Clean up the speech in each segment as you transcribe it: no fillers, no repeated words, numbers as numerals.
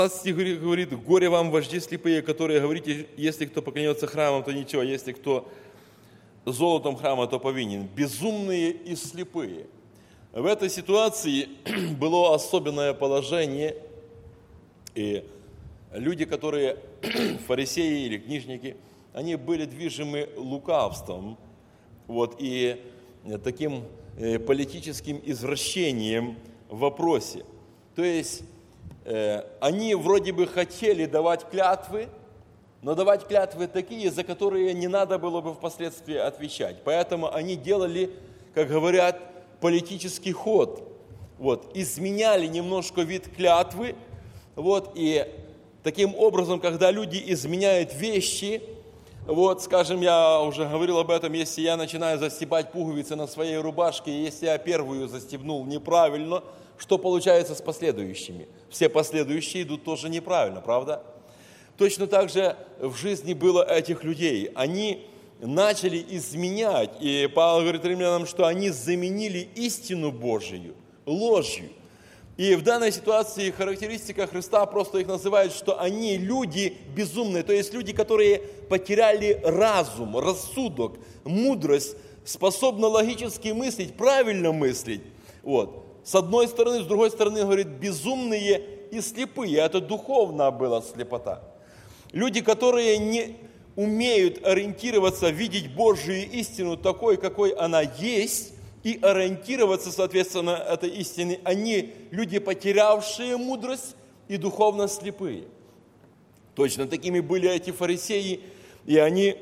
стих говорит: «Горе вам, вожди слепые, которые говорите, если кто поклянется храмом, то ничего, если кто золотом храма, то повинен». Безумные и слепые. В этой ситуации было особенное положение, и люди, которые фарисеи или книжники, они были движимы лукавством, и таким политическим извращением в вопросе. То есть они вроде бы хотели давать клятвы, но давать клятвы такие, за которые не надо было бы впоследствии отвечать. Поэтому они делали, как говорят, политический ход. Изменяли немножко вид клятвы. И таким образом, когда люди изменяют вещи, скажем, я уже говорил об этом, если я начинаю застегать пуговицы на своей рубашке, и если я первую застегнул неправильно, что получается с последующими? Все последующие идут тоже неправильно, правда? Точно так же в жизни было этих людей. Они начали изменять, и Павел говорит римлянам, что они заменили истину Божию ложью. И в данной ситуации характеристика Христа просто их называет, что они люди безумные, то есть люди, которые потеряли разум, рассудок, мудрость, способны логически мыслить, правильно мыслить. С одной стороны, с другой стороны, говорит, безумные и слепые. Это духовная была слепота. Люди, которые не умеют ориентироваться, видеть Божию истину такой, какой она есть, и ориентироваться, соответственно, этой истине, они люди, потерявшие мудрость и духовно слепые. Точно такими были эти фарисеи, и они,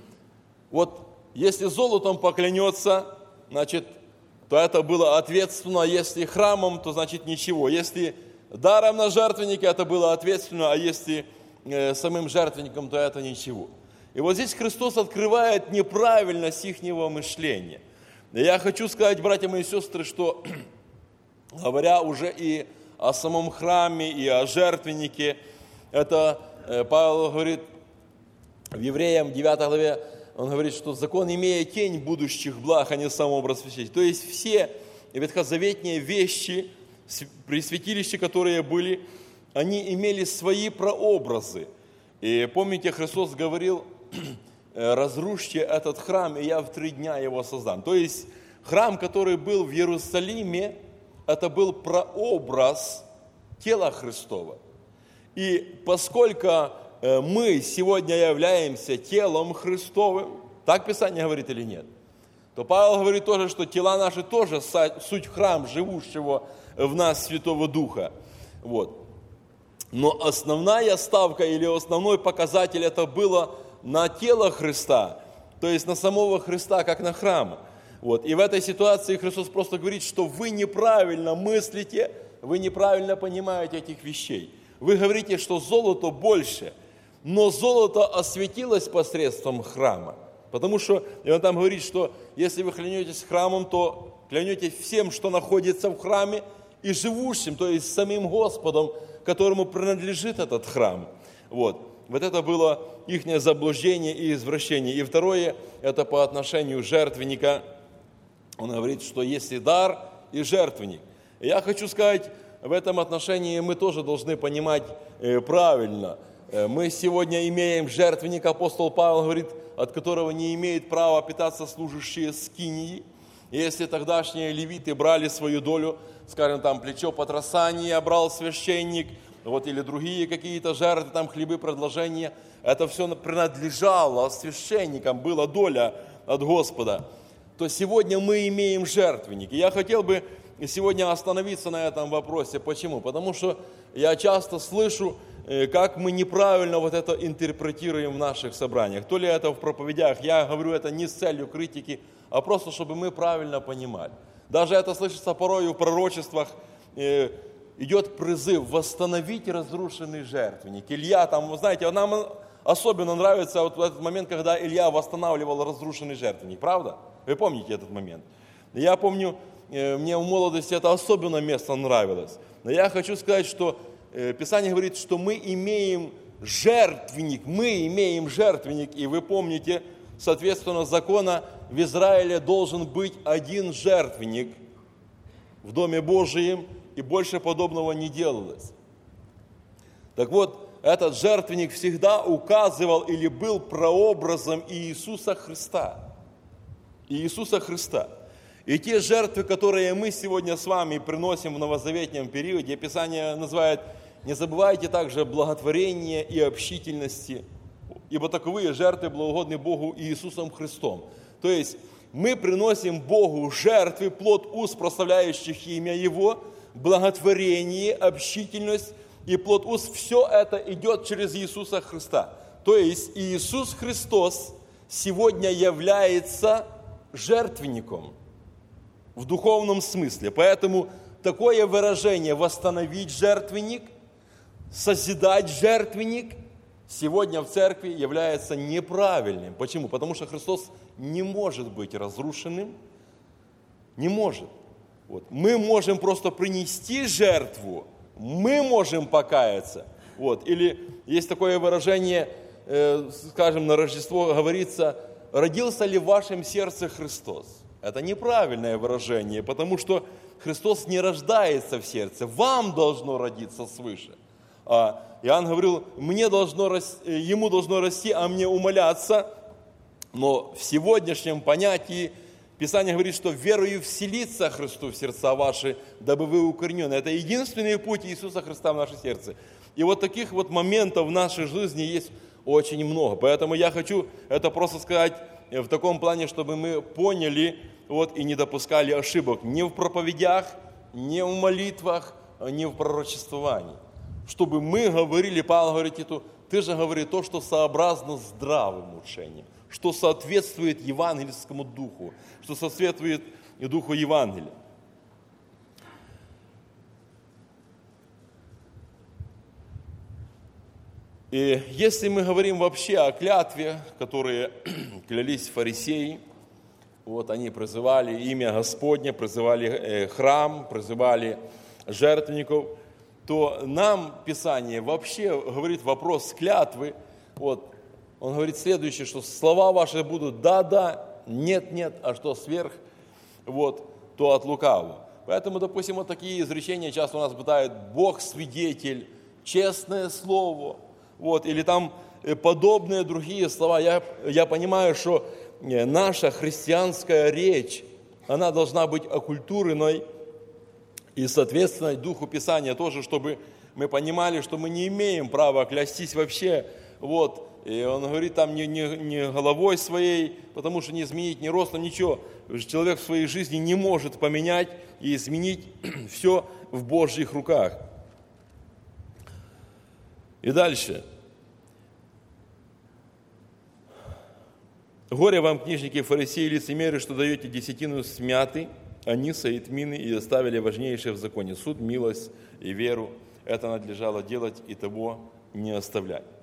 если золотом поклянется, значит, то это было ответственно, а если храмом, то значит ничего. Если даром на жертвеннике, это было ответственно, а если самым жертвенником, то это ничего. И здесь Христос открывает неправильность ихнего мышления. Я хочу сказать, братья мои и сестры, что говоря уже и о самом храме, и о жертвеннике, это Павел говорит в Евреям 9 главе, он говорит, что закон, имея тень будущих благ, а не сам образ святителя. То есть все ветхозаветные вещи, при святилище, которые были, они имели свои прообразы. И помните, Христос говорил: разрушьте этот храм, и я в 3 дня его создам. То есть храм, который был в Иерусалиме, это был прообраз тела Христова. И поскольку мы сегодня являемся телом Христовым, так Писание говорит или нет, то Павел говорит тоже, что тела наши тоже суть храм живущего в нас Святого Духа. Но основная ставка или основной показатель это было на тело Христа, то есть на самого Христа, как на храм. И в этой ситуации Христос просто говорит, что вы неправильно мыслите, вы неправильно понимаете этих вещей. Вы говорите, что золото больше, но золото осветилось посредством храма. Потому что, и он там говорит, что если вы клянетесь храмом, то клянетесь всем, что находится в храме, и живущим, то есть самим Господом, которому принадлежит этот храм. Вот это было их заблуждение и извращение. И второе, это по отношению жертвенника. Он говорит, что есть и дар, и жертвенник. И я хочу сказать, в этом отношении мы тоже должны понимать правильно. Мы сегодня имеем жертвенник, апостол Павел говорит, от которого не имеют права питаться служащие скинии. Если тогдашние левиты брали свою долю, скажем, там плечо потрясания брал священник, или другие какие-то жертвы, там хлебы, предложения, это все принадлежало священникам, была доля от Господа, то сегодня мы имеем жертвенник. И я хотел бы сегодня остановиться на этом вопросе. Почему? Потому что я часто слышу, как мы неправильно это интерпретируем в наших собраниях. То ли это в проповедях, я говорю это не с целью критики, а просто, чтобы мы правильно понимали. Даже это слышится порой в пророчествах, идет призыв восстановить разрушенный жертвенник. Илья там, вы знаете, нам особенно нравится этот момент, когда Илья восстанавливал разрушенный жертвенник, правда? Вы помните этот момент? Я помню, мне в молодости это особенно место нравилось. Но я хочу сказать, что Писание говорит, что мы имеем жертвенник, и вы помните, соответственно, закона в Израиле должен быть один жертвенник в Доме Божием, и больше подобного не делалось. Так вот, этот жертвенник всегда указывал или был прообразом Иисуса Христа. Иисуса Христа. И те жертвы, которые мы сегодня с вами приносим в новозаветнем периоде, Писание называет: не забывайте также благотворения и общительности, ибо таковые жертвы благоугодны Богу Иисусом Христом. То есть мы приносим Богу жертвы, плод уст, прославляющих имя Его, благотворение, общительность и плод уст. Все это идет через Иисуса Христа. То есть Иисус Христос сегодня является жертвенником в духовном смысле. Поэтому такое выражение «восстановить жертвенник», «созидать жертвенник» сегодня в церкви является неправильным. Почему? Потому что Христос не может быть разрушенным. Не может. Вот. Мы можем просто принести жертву, мы можем покаяться. Вот. Или есть такое выражение, скажем, на Рождество говорится: «Родился ли в вашем сердце Христос?» Это неправильное выражение, потому что Христос не рождается в сердце, вам должно родиться свыше. А Иоанн говорил: ему должно расти, а мне умоляться. Но в сегодняшнем понятии Писание говорит, что верою вселится Христу в сердца ваши, дабы вы укоренены. Это единственный путь Иисуса Христа в наше сердце. И вот таких вот моментов в нашей жизни есть очень много. Поэтому я хочу это просто сказать в таком плане, чтобы мы поняли вот, и не допускали ошибок ни в проповедях, ни в молитвах, ни в пророчествовании. Чтобы мы говорили, Павел говорит Титу: ты же говори то, что сообразно здравым учением, что соответствует евангельскому духу, что соответствует и духу Евангелия. И если мы говорим вообще о клятве, которые клялись фарисеи, вот они призывали имя Господне, призывали храм, призывали жертвенников, то нам Писание вообще говорит вопрос клятвы. Вот, он говорит следующее, что слова ваши будут да-да, нет-нет, а что сверх, вот, то от лукавого. Поэтому, допустим, вот такие изречения часто у нас бытают: Бог свидетель, честное слово, вот, или там подобные другие слова. Я понимаю, что наша христианская речь, она должна быть оккультуренной и, соответственно, Духу Писания тоже, чтобы мы понимали, что мы не имеем права клястись вообще. Вот. И он говорит там не головой своей, потому что не изменить ни ростом, ничего. Человек в своей жизни не может поменять и изменить все в Божьих руках. И дальше. Горе вам, книжники и фарисеи, лицемеры, что даете десятину с мяты, аниса и тмины, и оставили важнейшее в законе: суд, милость и веру. Это надлежало делать, и того не оставлять.